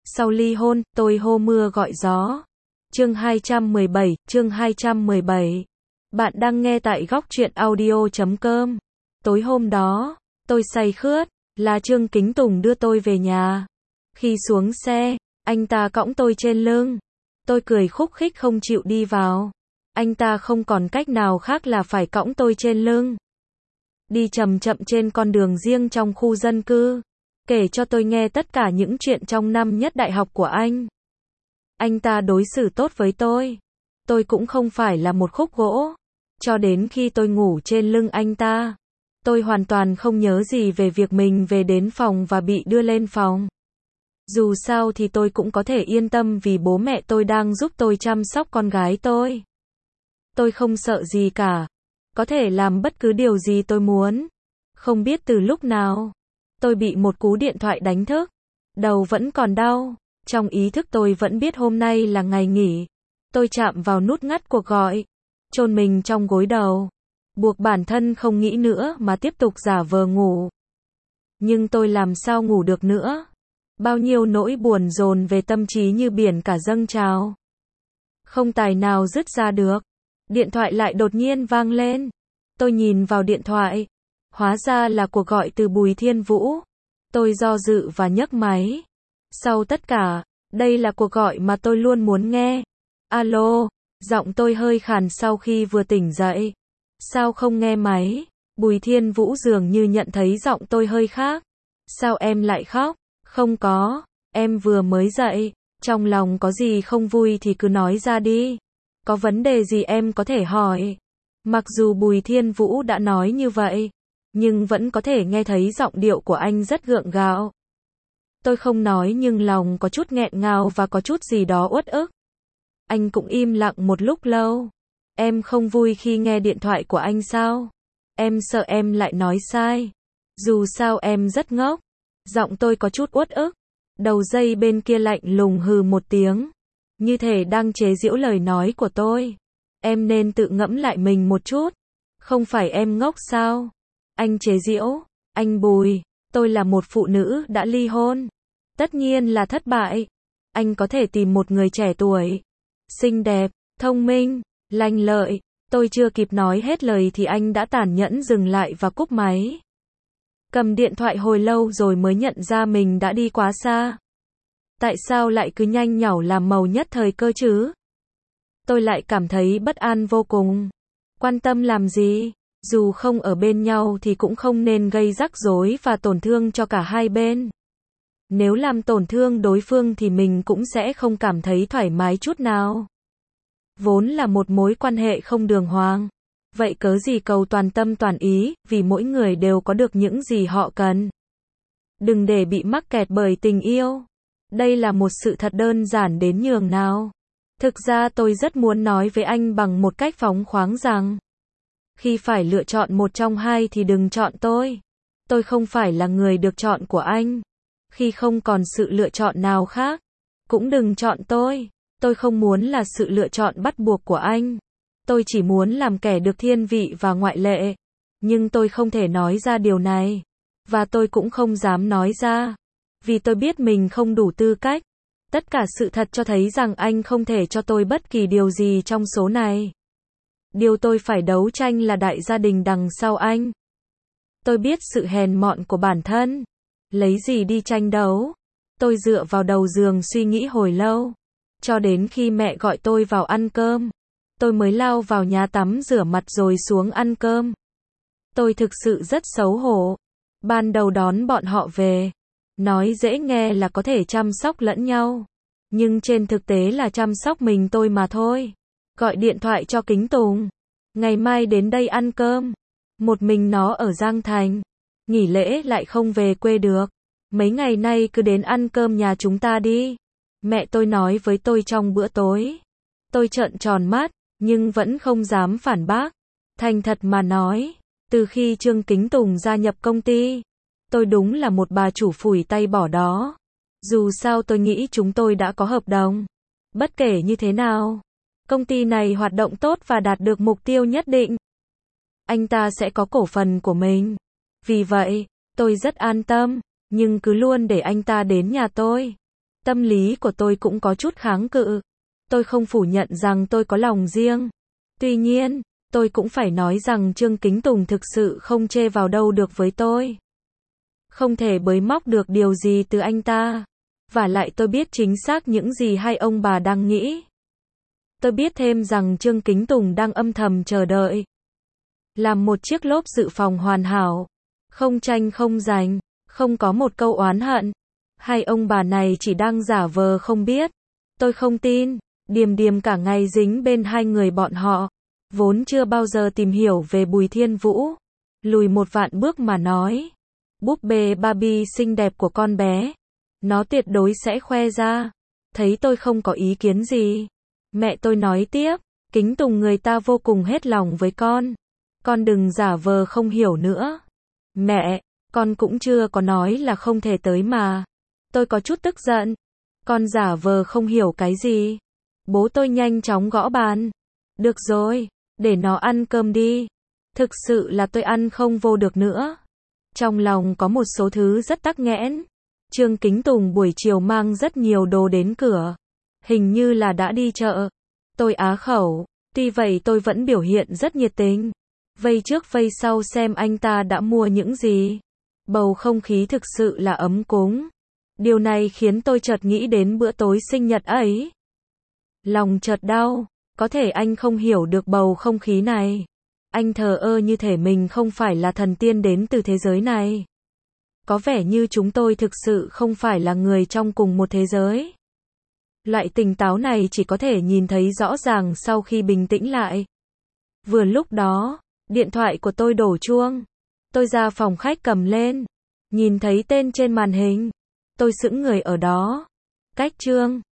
Sau ly hôn, tôi hô mưa gọi gió. Chương 217. Bạn đang nghe tại góc truyện audio.com. Tối hôm đó, tôi say khướt, là Trương Kính Tùng đưa tôi về nhà. Khi xuống xe, anh ta cõng tôi trên lưng. Tôi cười khúc khích không chịu đi vào. Anh ta không còn cách nào khác là phải cõng tôi trên lưng. Đi chậm chậm trên con đường riêng trong khu dân cư. Kể cho tôi nghe tất cả những chuyện trong năm nhất đại học của anh. Anh ta đối xử tốt với tôi. Tôi cũng không phải là một khúc gỗ. Cho đến khi tôi ngủ trên lưng anh ta, tôi hoàn toàn không nhớ gì về việc mình về đến phòng và bị đưa lên phòng. Dù sao thì tôi cũng có thể yên tâm vì bố mẹ tôi đang giúp tôi chăm sóc con gái tôi. Tôi không sợ gì cả. Có thể làm bất cứ điều gì tôi muốn. Không biết từ lúc nào, tôi bị một cú điện thoại đánh thức. Đầu vẫn còn đau. Trong ý thức tôi vẫn biết hôm nay là ngày nghỉ. Tôi chạm vào nút ngắt cuộc gọi. Chôn mình trong gối đầu. Buộc bản thân không nghĩ nữa mà tiếp tục giả vờ ngủ. Nhưng tôi làm sao ngủ được nữa. Bao nhiêu nỗi buồn dồn về tâm trí như biển cả dâng trào. Không tài nào dứt ra được. Điện thoại lại đột nhiên vang lên. Tôi nhìn vào điện thoại. Hóa ra là cuộc gọi từ Bùi Thiên Vũ. Tôi do dự và nhấc máy. Sau tất cả, đây là cuộc gọi mà tôi luôn muốn nghe. Alo, giọng tôi hơi khàn sau khi vừa tỉnh dậy. Sao không nghe máy? Bùi Thiên Vũ dường như nhận thấy giọng tôi hơi khác. Sao em lại khóc? Không có, em vừa mới dậy. Trong lòng có gì không vui thì cứ nói ra đi. Có vấn đề gì em có thể hỏi. Mặc dù Bùi Thiên Vũ đã nói như vậy, nhưng vẫn có thể nghe thấy giọng điệu của anh rất gượng gạo. Tôi không nói nhưng lòng có chút nghẹn ngào và có chút gì đó uất ức. Anh cũng im lặng một lúc lâu. Em không vui khi nghe điện thoại của anh sao? Em sợ em lại nói sai. Dù sao em rất ngốc. Giọng tôi có chút uất ức. Đầu dây bên kia lạnh lùng hừ một tiếng. Như thể đang chế giễu lời nói của tôi. Em nên tự ngẫm lại mình một chút. Không phải em ngốc sao? Anh chế giễu. Anh Bùi. Tôi là một phụ nữ đã ly hôn. Tất nhiên là thất bại. Anh có thể tìm một người trẻ tuổi, xinh đẹp, thông minh, lanh lợi. Tôi chưa kịp nói hết lời thì anh đã tàn nhẫn dừng lại và cúp máy. Cầm điện thoại hồi lâu rồi mới nhận ra mình đã đi quá xa. Tại sao lại cứ nhanh nhảu làm màu nhất thời cơ chứ? Tôi lại cảm thấy bất an vô cùng. Quan tâm làm gì? Dù không ở bên nhau thì cũng không nên gây rắc rối và tổn thương cho cả hai bên. Nếu làm tổn thương đối phương thì mình cũng sẽ không cảm thấy thoải mái chút nào. Vốn là một mối quan hệ không đường hoàng. Vậy cớ gì cầu toàn tâm toàn ý, vì mỗi người đều có được những gì họ cần. Đừng để bị mắc kẹt bởi tình yêu. Đây là một sự thật đơn giản đến nhường nào. Thực ra tôi rất muốn nói với anh bằng một cách phóng khoáng rằng, khi phải lựa chọn một trong hai thì đừng chọn tôi. Tôi không phải là người được chọn của anh. Khi không còn sự lựa chọn nào khác, cũng đừng chọn tôi. Tôi không muốn là sự lựa chọn bắt buộc của anh. Tôi chỉ muốn làm kẻ được thiên vị và ngoại lệ. Nhưng tôi không thể nói ra điều này. Và tôi cũng không dám nói ra. Vì tôi biết mình không đủ tư cách. Tất cả sự thật cho thấy rằng anh không thể cho tôi bất kỳ điều gì trong số này. Điều tôi phải đấu tranh là đại gia đình đằng sau anh. Tôi biết sự hèn mọn của bản thân. Lấy gì đi tranh đấu? Tôi dựa vào đầu giường suy nghĩ hồi lâu. Cho đến khi mẹ gọi tôi vào ăn cơm. Tôi mới lao vào nhà tắm rửa mặt rồi xuống ăn cơm. Tôi thực sự rất xấu hổ. Ban đầu đón bọn họ về. Nói dễ nghe là có thể chăm sóc lẫn nhau. Nhưng trên thực tế là chăm sóc mình tôi mà thôi. Gọi điện thoại cho Kính Tùng. Ngày mai đến đây ăn cơm. Một mình nó ở Giang Thành. Nghỉ lễ lại không về quê được. Mấy ngày nay cứ đến ăn cơm nhà chúng ta đi. Mẹ tôi nói với tôi trong bữa tối. Tôi trợn tròn mắt, nhưng vẫn không dám phản bác. Thành thật mà nói, từ khi Trương Kính Tùng gia nhập công ty, tôi đúng là một bà chủ phủi tay bỏ đó. Dù sao tôi nghĩ chúng tôi đã có hợp đồng. Bất kể như thế nào, công ty này hoạt động tốt và đạt được mục tiêu nhất định, anh ta sẽ có cổ phần của mình. Vì vậy, tôi rất an tâm, nhưng cứ luôn để anh ta đến nhà tôi. Tâm lý của tôi cũng có chút kháng cự. Tôi không phủ nhận rằng tôi có lòng riêng. Tuy nhiên, tôi cũng phải nói rằng Trương Kính Tùng thực sự không chê vào đâu được với tôi. Không thể bới móc được điều gì từ anh ta. Vả lại tôi biết chính xác những gì hai ông bà đang nghĩ. Tôi biết thêm rằng Trương Kính Tùng đang âm thầm chờ đợi. Làm một chiếc lốp dự phòng hoàn hảo. Không tranh không giành, không có một câu oán hận. Hai ông bà này chỉ đang giả vờ không biết. Tôi không tin. Điềm điềm cả ngày dính bên hai người bọn họ. Vốn chưa bao giờ tìm hiểu về Bùi Thiên Vũ. Lùi một vạn bước mà nói. Búp bê Barbie xinh đẹp của con bé. Nó tuyệt đối sẽ khoe ra. Thấy tôi không có ý kiến gì. Mẹ tôi nói tiếp. Kính Tùng người ta vô cùng hết lòng với con. Con đừng giả vờ không hiểu nữa. Mẹ, con cũng chưa có nói là không thể tới mà. Tôi có chút tức giận. Con giả vờ không hiểu cái gì? Bố tôi nhanh chóng gõ bàn. Được rồi, để nó ăn cơm đi. Thực sự là tôi ăn không vô được nữa. Trong lòng có một số thứ rất tắc nghẽn. Trương Kính Tùng buổi chiều mang rất nhiều đồ đến cửa. Hình như là đã đi chợ. Tôi á khẩu. Tuy vậy tôi vẫn biểu hiện rất nhiệt tình. Vây trước vây sau xem anh ta đã mua những gì. Bầu không khí thực sự là ấm cúng. Điều này khiến tôi chợt nghĩ đến bữa tối sinh nhật ấy. Lòng chợt đau. Có thể anh không hiểu được bầu không khí này. Anh thờ ơ như thể mình không phải là thần tiên đến từ thế giới này. Có vẻ như chúng tôi thực sự không phải là người trong cùng một thế giới. Loại tỉnh táo này chỉ có thể nhìn thấy rõ ràng sau khi bình tĩnh lại. Vừa lúc đó, điện thoại của tôi đổ chuông. Tôi ra phòng khách cầm lên. Nhìn thấy tên trên màn hình. Tôi sững người ở đó. Cách Trương